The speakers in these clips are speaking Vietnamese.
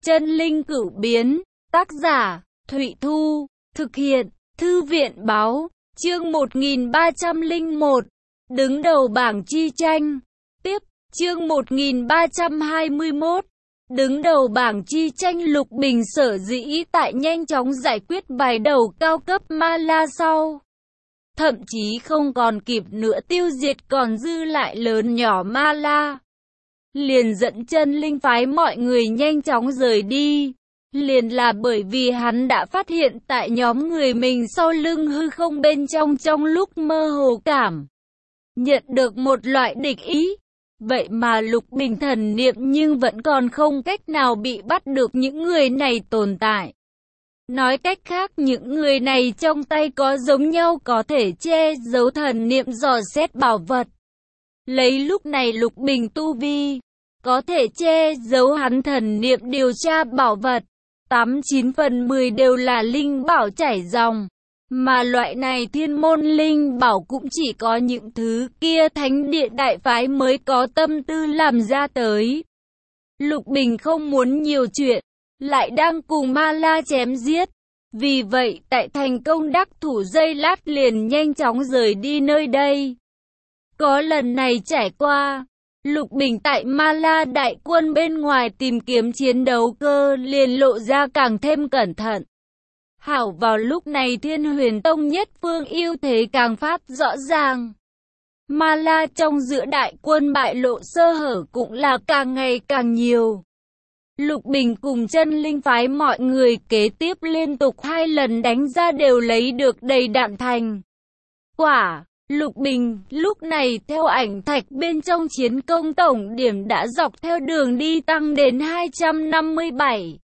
Chân linh cửu biến, tác giả, Thụy Thu, thực hiện, Thư viện báo, chương 1301, đứng đầu bảng chi tranh. Tiếp, chương 1321, đứng đầu bảng chi tranh. Lục Bình sở dĩ tại nhanh chóng giải quyết vài đầu cao cấp ma la sau. Thậm chí không còn kịp nữa tiêu diệt còn dư lại lớn nhỏ ma la. Liền dẫn chân linh phái mọi người nhanh chóng rời đi. Liền là bởi vì hắn đã phát hiện tại nhóm người mình sau lưng hư không bên trong lúc mơ hồ cảm nhận được một loại địch ý. Vậy mà Lục Bình thần niệm nhưng vẫn còn không cách nào bị bắt được những người này tồn tại. Nói cách khác, những người này trong tay có giống nhau có thể che giấu thần niệm dò xét bảo vật. Lấy lúc này Lục Bình tu vi, có thể che giấu hắn thần niệm điều tra bảo vật. 89 phần 10 đều là linh bảo chảy dòng. Mà loại này thiên môn linh bảo cũng chỉ có những thứ kia thánh địa đại phái mới có tâm tư làm ra tới. Lục Bình không muốn nhiều chuyện, lại đang cùng ma la chém giết. Vì vậy tại thành công đắc thủ giây lát liền nhanh chóng rời đi nơi đây. Có lần này trải qua, Lục Bình tại ma la đại quân bên ngoài tìm kiếm chiến đấu cơ liền lộ ra càng thêm cẩn thận. Hảo vào lúc này Thiên Huyền Tông nhất phương ưu thế càng phát rõ ràng. Ma la trong giữa đại quân bại lộ sơ hở cũng là càng ngày càng nhiều. Lục Bình cùng chân linh phái mọi người kế tiếp liên tục 2 lần đánh ra đều lấy được đầy đạn thành quả. Lục Bình lúc này theo ảnh thạch bên trong chiến công tổng điểm đã dọc theo đường đi tăng đến 257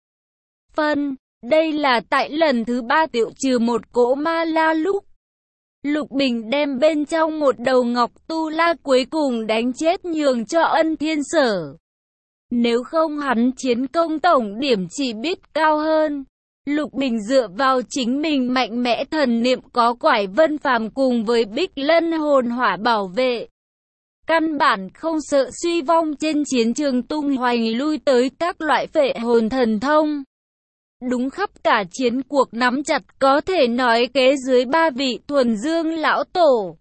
phân. Đây là tại lần thứ 3 tiêu trừ một cỗ ma la lúc Lục Bình đem bên trong một đầu ngọc tu la cuối cùng đánh chết nhường cho Ân Thiên Sở. Nếu không hắn chiến công tổng điểm chỉ biết cao hơn. Lục Bình dựa vào chính mình mạnh mẽ thần niệm có quải vân phàm cùng với Bích Lân hồn hỏa bảo vệ. Căn bản không sợ suy vong trên chiến trường tung hoành lui tới các loại phệ hồn thần thông. Đúng khắp cả chiến cuộc nắm chặt có thể nói kế dưới 3 vị thuần dương lão tổ.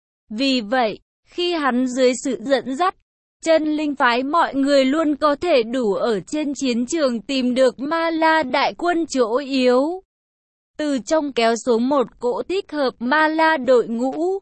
Vì vậy, khi hắn dưới sự dẫn dắt, chân linh phái mọi người luôn có thể đủ ở trên chiến trường tìm được ma la đại quân chỗ yếu. Từ trong kéo xuống một cỗ thích hợp ma la đội ngũ.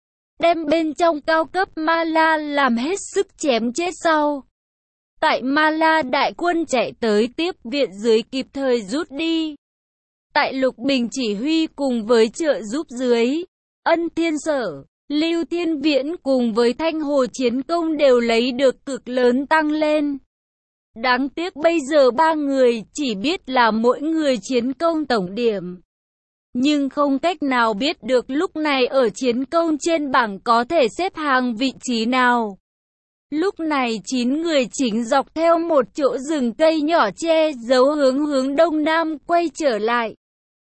Đem bên trong cao cấp ma la làm hết sức chém chết sau. Tại ma la đại quân chạy tới tiếp viện dưới kịp thời rút đi. Tại Lục Bình chỉ huy cùng với trợ giúp dưới, Ân Thiên Sở, Lưu Thiên Viễn cùng với Thanh Hồ chiến công đều lấy được cực lớn tăng lên. Đáng tiếc bây giờ 3 người chỉ biết là mỗi người chiến công tổng điểm. Nhưng không cách nào biết được lúc này ở chiến công trên bảng có thể xếp hàng vị trí nào. Lúc này 9 người chính dọc theo một chỗ rừng cây nhỏ che giấu hướng đông nam quay trở lại.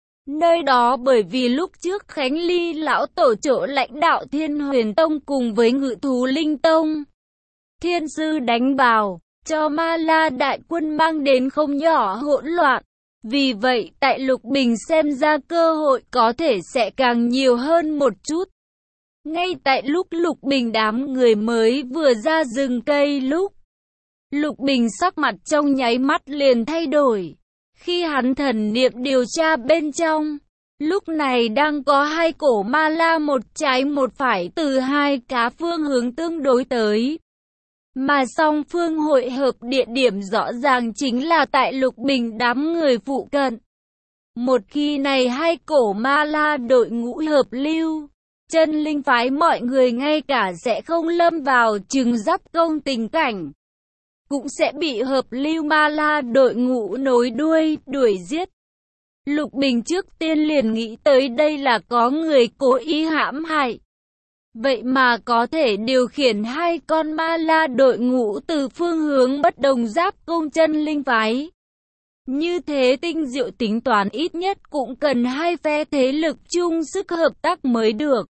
Nơi đó bởi vì lúc trước Khánh Ly lão tổ chỗ lãnh đạo Thiên Huyền Tông cùng với Ngự Thú Linh Tông, Thiên Sư đánh vào, cho ma la đại quân mang đến không nhỏ hỗn loạn. Vì vậy tại Lục Bình xem ra cơ hội có thể sẽ càng nhiều hơn một chút. Ngay tại lúc Lục Bình đám người mới vừa ra rừng cây lúc, Lục Bình sắc mặt trong nháy mắt liền thay đổi. Khi hắn thần niệm điều tra bên trong, lúc này đang có 2 cổ ma la một trái một phải từ 2 cá phương hướng tương đối tới. Mà song phương hội hợp địa điểm rõ ràng chính là tại Lục Bình đám người phụ cận. Một khi này 2 cổ ma la đội ngũ hợp lưu, chân linh phái mọi người ngay cả sẽ không lâm vào chừng giáp công tình cảnh. Cũng sẽ bị hợp lưu ma la đội ngũ nối đuôi, đuổi giết. Lục Bình trước tiên liền nghĩ tới đây là có người cố ý hãm hại. Vậy mà có thể điều khiển 2 con ma la đội ngũ từ phương hướng bất đồng giáp công chân linh phái. Như thế tinh diệu tính toán ít nhất cũng cần 2 phe thế lực chung sức hợp tác mới được.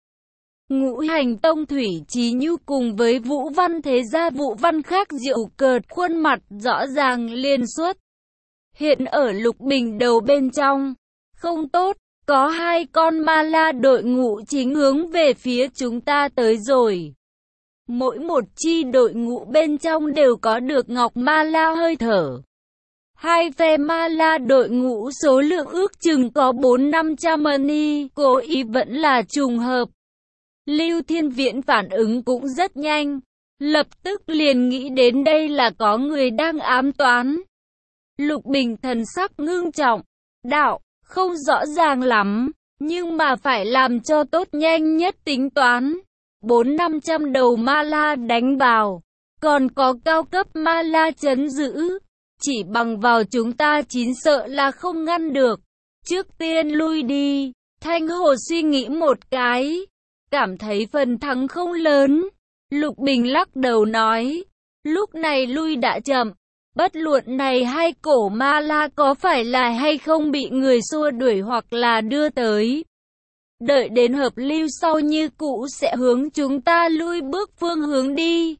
Ngũ Hành Tông Thủy Chí Nhu cùng với Vũ Văn thế gia Vũ Văn khác diệu cợt khuôn mặt rõ ràng liên suốt. hiện ở Lục Bình đầu bên trong. Không tốt, có 2 con ma la đội ngũ chính hướng về phía chúng ta tới rồi. Mỗi một chi đội ngũ bên trong đều có được ngọc ma la hơi thở. 2 phe ma la đội ngũ số lượng ước chừng có 400-500 mani, cố ý vẫn là trùng hợp. Lưu Thiên Viễn phản ứng cũng rất nhanh, lập tức liền nghĩ đến đây là có người đang ám toán. Lục Bình thần sắc ngưng trọng, đạo, không rõ ràng lắm, nhưng mà phải làm cho tốt, nhanh nhất tính toán. 400-500 đầu ma la đánh vào, còn có cao cấp ma la trấn giữ. Chỉ bằng vào chúng ta chín sợ là không ngăn được. Trước tiên lui đi. Thanh Hồ suy nghĩ một cái, cảm thấy phần thắng không lớn. Lục Bình lắc đầu nói, lúc này lui đã chậm. Bất luận này 2 cổ ma la có phải là hay không bị người xua đuổi hoặc là đưa tới. Đợi đến hợp lưu sau như cũ sẽ hướng chúng ta lui bước phương hướng đi.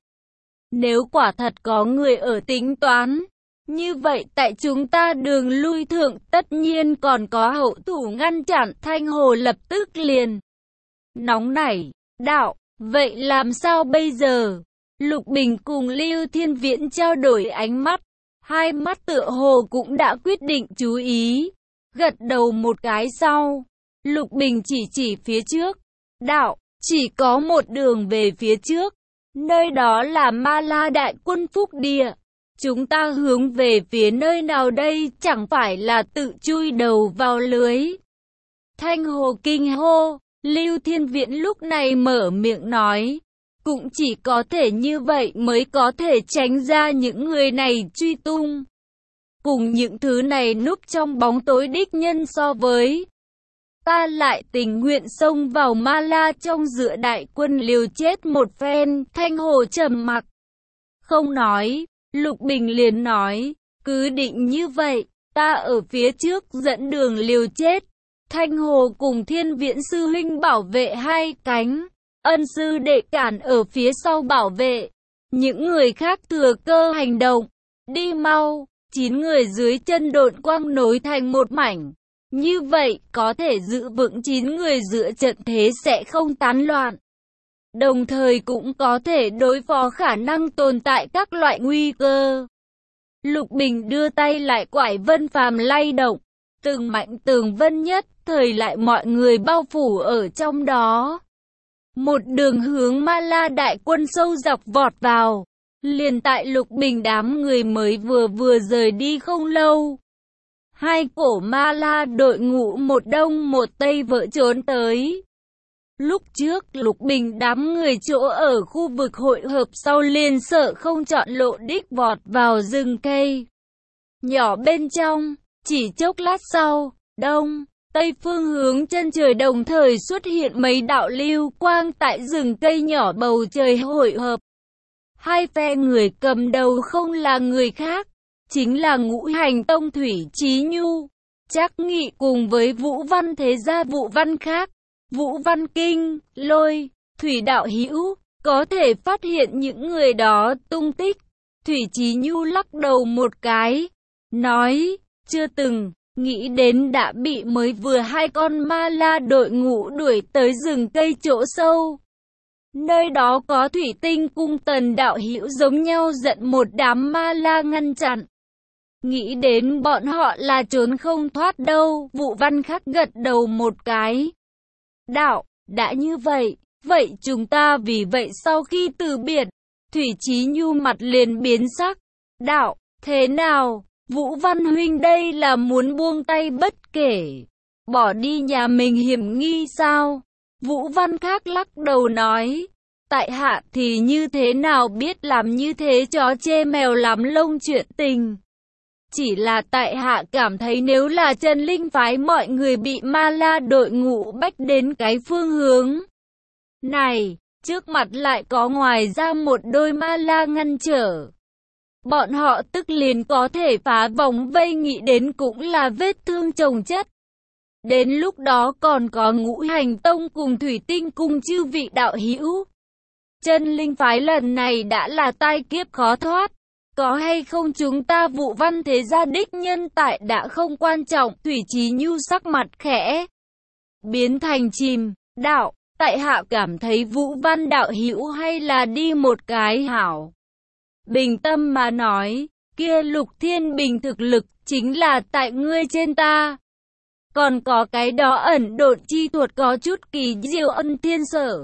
Nếu quả thật có người ở tính toán, như vậy tại chúng ta đường lui thượng tất nhiên còn có hậu thủ ngăn chặn. Thanh Hồ lập tức liền nóng nảy, đạo, vậy làm sao bây giờ? Lục Bình cùng Lưu Thiên Viễn trao đổi ánh mắt, 2 mắt tựa hồ cũng đã quyết định chú ý, gật đầu một cái sau. Lục Bình chỉ phía trước, đạo, chỉ có một đường về phía trước, nơi đó là Ma La đại quân phúc địa. Chúng ta hướng về phía nơi nào đây, chẳng phải là tự chui đầu vào lưới. Thanh Hồ kinh hô, Lưu Thiên Viễn lúc này mở miệng nói, cũng chỉ có thể như vậy mới có thể tránh ra những người này truy tung. Cùng những thứ này núp trong bóng tối đích nhân so với, ta lại tình nguyện xông vào Ma La trong giữa đại quân liều chết một phen. Thanh Hồ trầm mặc, không nói. Lục Bình liền nói, cứ định như vậy, ta ở phía trước dẫn đường liều chết. Thanh Hồ cùng Thiên Viễn sư huynh bảo vệ 2 cánh, Ân sư đệ cản ở phía sau bảo vệ. Những người khác thừa cơ hành động, đi mau. 9 người dưới chân độn quang nối thành một mảnh. Như vậy có thể giữ vững 9 người giữa trận thế sẽ không tán loạn. Đồng thời cũng có thể đối phó khả năng tồn tại các loại nguy cơ. Lục Bình đưa tay lại quải vân phàm lay động, từng mạnh tường vân nhất thời lại mọi người bao phủ ở trong đó. Một đường hướng Ma La đại quân sâu dọc vọt vào. Liền tại Lục Bình đám người mới vừa rời đi không lâu, 2 cổ Ma La đội ngũ một đông một tây vỡ trốn tới. Lúc trước Lục Bình đám người chỗ ở khu vực hội hợp sau liền sợ không chọn lộ đích vọt vào rừng cây nhỏ bên trong. Chỉ chốc lát sau, đông, tây phương hướng chân trời đồng thời xuất hiện mấy đạo lưu quang tại rừng cây nhỏ bầu trời hội hợp. 2 phe người cầm đầu không là người khác, chính là Ngũ Hành Tông Thủy Chí Nhu, Trác Nghị cùng với Vũ Văn thế gia Vũ Văn khác. Vũ Văn Kinh, Lôi, Thủy đạo hữu, có thể phát hiện những người đó tung tích. Thủy Chí Nhu lắc đầu một cái, nói, chưa từng, nghĩ đến đã bị mới vừa 2 con Ma La đội ngũ đuổi tới rừng cây chỗ sâu. Nơi đó có Thủy Tinh cung Tần đạo hữu giống nhau giận một đám Ma La ngăn chặn. Nghĩ đến bọn họ là trốn không thoát đâu. Vũ Văn khắc gật đầu một cái. Đạo, đã như vậy, vậy chúng ta vì vậy sau khi từ biệt. Thủy Chí Nhu mặt liền biến sắc. Đạo, thế nào, Vũ Văn huynh đây là muốn buông tay bất kể, bỏ đi nhà mình hiểm nghi sao? Vũ Văn khác lắc đầu nói, tại hạ thì như thế nào biết làm như thế chó chê mèo lắm lông chuyện tình. Chỉ là tại hạ cảm thấy nếu là Trần Linh phái mọi người bị Ma La đội ngũ bách đến cái phương hướng này, trước mặt lại có ngoài ra một đôi Ma La ngăn trở. Bọn họ tức liền có thể phá vòng vây, nghĩ đến cũng là vết thương chồng chất. Đến lúc đó còn có Ngũ Hành Tông cùng Thủy Tinh cùng chư vị đạo hữu. Chân Linh phái lần này đã là tai kiếp khó thoát. Có hay không chúng ta Vũ Văn Thế Gia đích nhân tại đã không quan trọng. Thủy Chí Nhu sắc mặt khẽ biến thành chìm. Đạo, tại hạ cảm thấy Vũ Văn đạo hữu hay là đi một cái hảo. Bình tâm mà nói, kia Lục Thiên Bình thực lực chính là tại ngươi trên ta. Còn có cái đó ẩn độn chi thuật có chút kỳ diệu Ân Thiên Sở.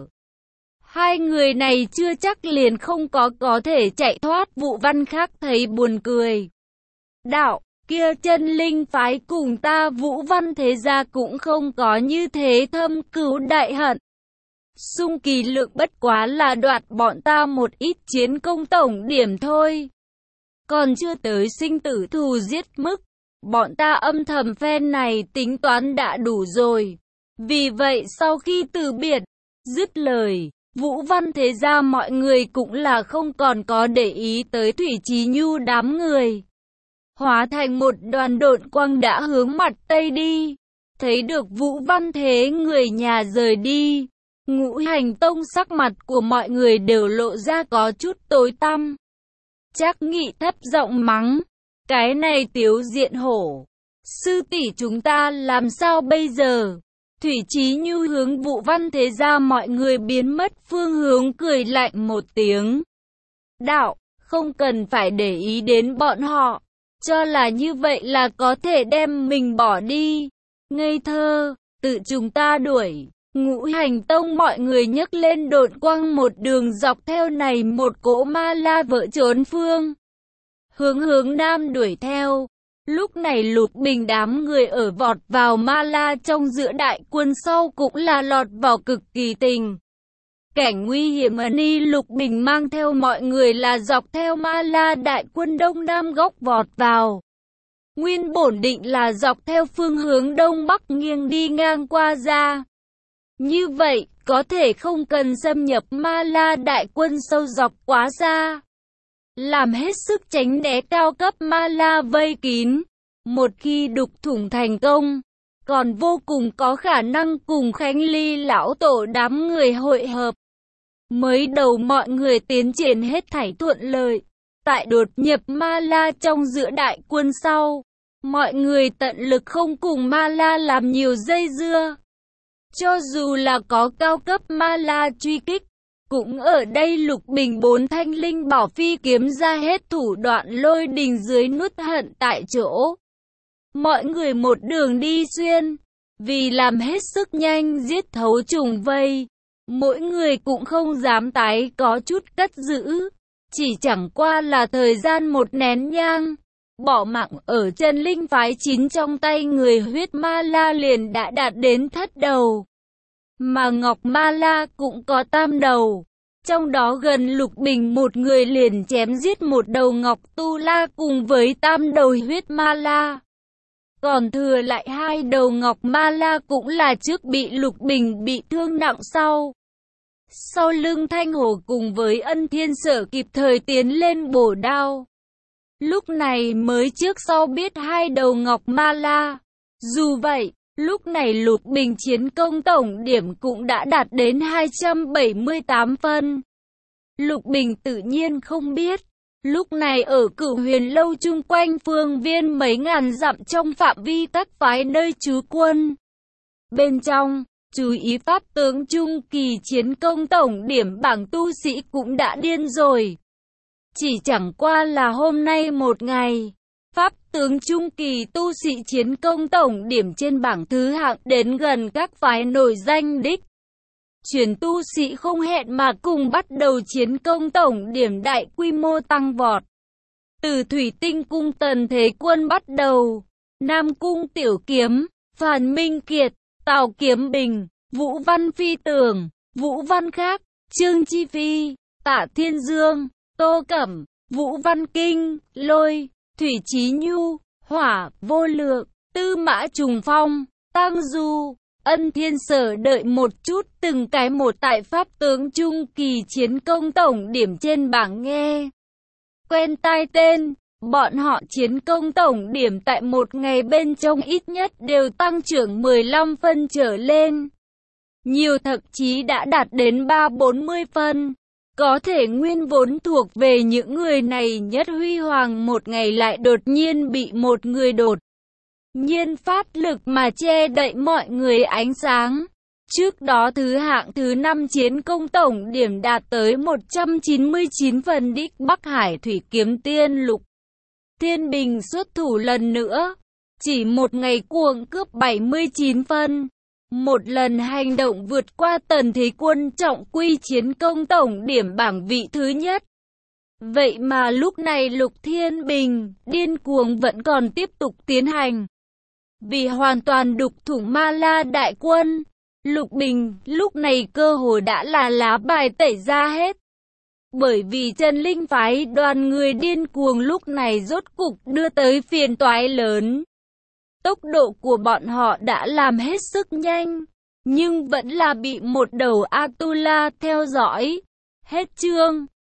Hai người này chưa chắc liền không có thể chạy thoát. Vũ Văn khác thấy buồn cười. Đạo, kia chân linh phái cùng ta Vũ Văn Thế Gia cũng không có như thế thâm cừu đại hận. Xung Kỳ Lượng bất quá là đoạt bọn ta một ít chiến công tổng điểm thôi. Còn chưa tới sinh tử thù giết mức. Bọn ta âm thầm phen này tính toán đã đủ rồi. Vì vậy sau khi từ biệt, dứt lời, Vũ Văn Thế Gia mọi người cũng là không còn có để ý tới Thủy Chí Nhu đám người. Hóa thành một đoàn độn quang đã hướng mặt Tây đi. Thấy được Vũ Văn Thế người nhà rời đi. Ngũ Hành Tông sắc mặt của mọi người đều lộ ra có chút tối tăm. Trác Nghị thấp giọng mắng. Cái này Tiếu Diện Hổ. Sư tỷ chúng ta làm sao bây giờ? Thủy Chí Nhu hướng Vũ Văn Thế Gia mọi người biến mất phương hướng cười lạnh một tiếng. Đạo, không cần phải để ý đến bọn họ. Cho là như vậy là có thể đem mình bỏ đi. Ngây thơ, tự chúng ta đuổi. Ngũ Hành Tông mọi người nhấc lên độn quang một đường dọc theo này một cỗ ma la vợ trốn phương. Hướng nam đuổi theo. Lúc này Lục Bình đám người ở vọt vào ma la trong giữa đại quân sau cũng là lọt vào cực kỳ tình cảnh nguy hiểm. Ni Lục Bình mang theo mọi người là dọc theo ma la đại quân đông nam góc vọt vào. Nguyên bổn định là dọc theo phương hướng đông bắc nghiêng đi ngang qua ra. Như vậy, có thể không cần xâm nhập ma la đại quân sâu dọc quá xa. Làm hết sức tránh né cao cấp ma la vây kín. Một khi đục thủng thành công, còn vô cùng có khả năng cùng Khánh Ly lão tổ đám người hội hợp. Mới đầu mọi người tiến triển hết thảy thuận lợi. Tại đột nhập ma la trong giữa đại quân sau, mọi người tận lực không cùng ma la làm nhiều dây dưa. Cho dù là có cao cấp ma la truy kích, cũng ở đây Lục Bình 4 thanh linh bảo phi kiếm ra hết thủ đoạn lôi đình dưới nuốt hận tại chỗ. Mọi người một đường đi xuyên, vì làm hết sức nhanh giết thấu trùng vây, mỗi người cũng không dám tái có chút cất giữ, chỉ chẳng qua là thời gian một nén nhang, bỏ mạng ở chân linh phái 9 trong tay người huyết ma la liền đã đạt đến thất đầu. Mà Ngọc Ma La cũng có tam đầu, trong đó gần Lục Bình một người liền chém giết một đầu Ngọc Tu La cùng với tam đầu huyết ma la. Còn thừa lại 2 đầu Ngọc Ma La cũng là trước bị Lục Bình bị thương nặng sau. Sau lưng Thanh Hổ cùng với Ân Thiên Sở kịp thời tiến lên bổ đao. Lúc này mới trước sau biết 2 đầu Ngọc Ma La. Dù vậy, lúc này Lục Bình chiến công tổng điểm cũng đã đạt đến 278 phân. Lục Bình tự nhiên không biết, lúc này ở Cửu Huyền Lâu chung quanh phương viên mấy ngàn dặm trong phạm vi các phái nơi trú quân. Bên trong, chú ý pháp tướng trung kỳ chiến công tổng điểm bảng tu sĩ cũng đã điên rồi. Chỉ chẳng qua là hôm nay một ngày, pháp tướng trung kỳ tu sĩ chiến công tổng điểm trên bảng thứ hạng đến gần các phái nổi danh đích. Chuyển tu sĩ không hẹn mà cùng bắt đầu chiến công tổng điểm đại quy mô tăng vọt. Từ Thủy Tinh Cung Tần Thế Quân bắt đầu, Nam Cung Tiểu Kiếm, Phan Minh Kiệt, Tào Kiếm Bình, Vũ Văn Phi Tường, Vũ Văn Khác, Trương Chi Phi, Tạ Thiên Dương, Tô Cẩm, Vũ Văn Kinh, Lôi, Thủy Chí Nhu, Hỏa, Vô Lượng, Tư Mã Trùng Phong, Tăng Du, Ân Thiên Sở đợi một chút từng cái một tại pháp tướng trung kỳ chiến công tổng điểm trên bảng nghe. Quen tai tên, bọn họ chiến công tổng điểm tại một ngày bên trong ít nhất đều tăng trưởng 15 phân trở lên. Nhiều thậm chí đã đạt đến 3-40 phân. Có thể nguyên vốn thuộc về những người này nhất huy hoàng một ngày lại đột nhiên bị một người đột nhiên phát lực mà che đậy mọi người ánh sáng. Trước đó thứ hạng thứ 5 chiến công tổng điểm đạt tới 199 phần, đích Bắc Hải Thủy Kiếm Tiên Lục Thiên Bình xuất thủ lần nữa, chỉ một ngày cuồng cướp 79 phân. Một lần hành động vượt qua Tần Thế Quân trọng quy chiến công tổng điểm bảng vị thứ nhất. Vậy mà lúc này Lục Thiên Bình điên cuồng vẫn còn tiếp tục tiến hành. Vì hoàn toàn đục thủng Ma La đại quân, Lục Bình lúc này cơ hồ đã là lá bài tẩy ra hết. Bởi vì Trần Linh phái đoàn người điên cuồng lúc này rốt cục đưa tới phiền toái lớn. Tốc độ của bọn họ đã làm hết sức nhanh, nhưng vẫn là bị một đầu Atula theo dõi. Hết chương.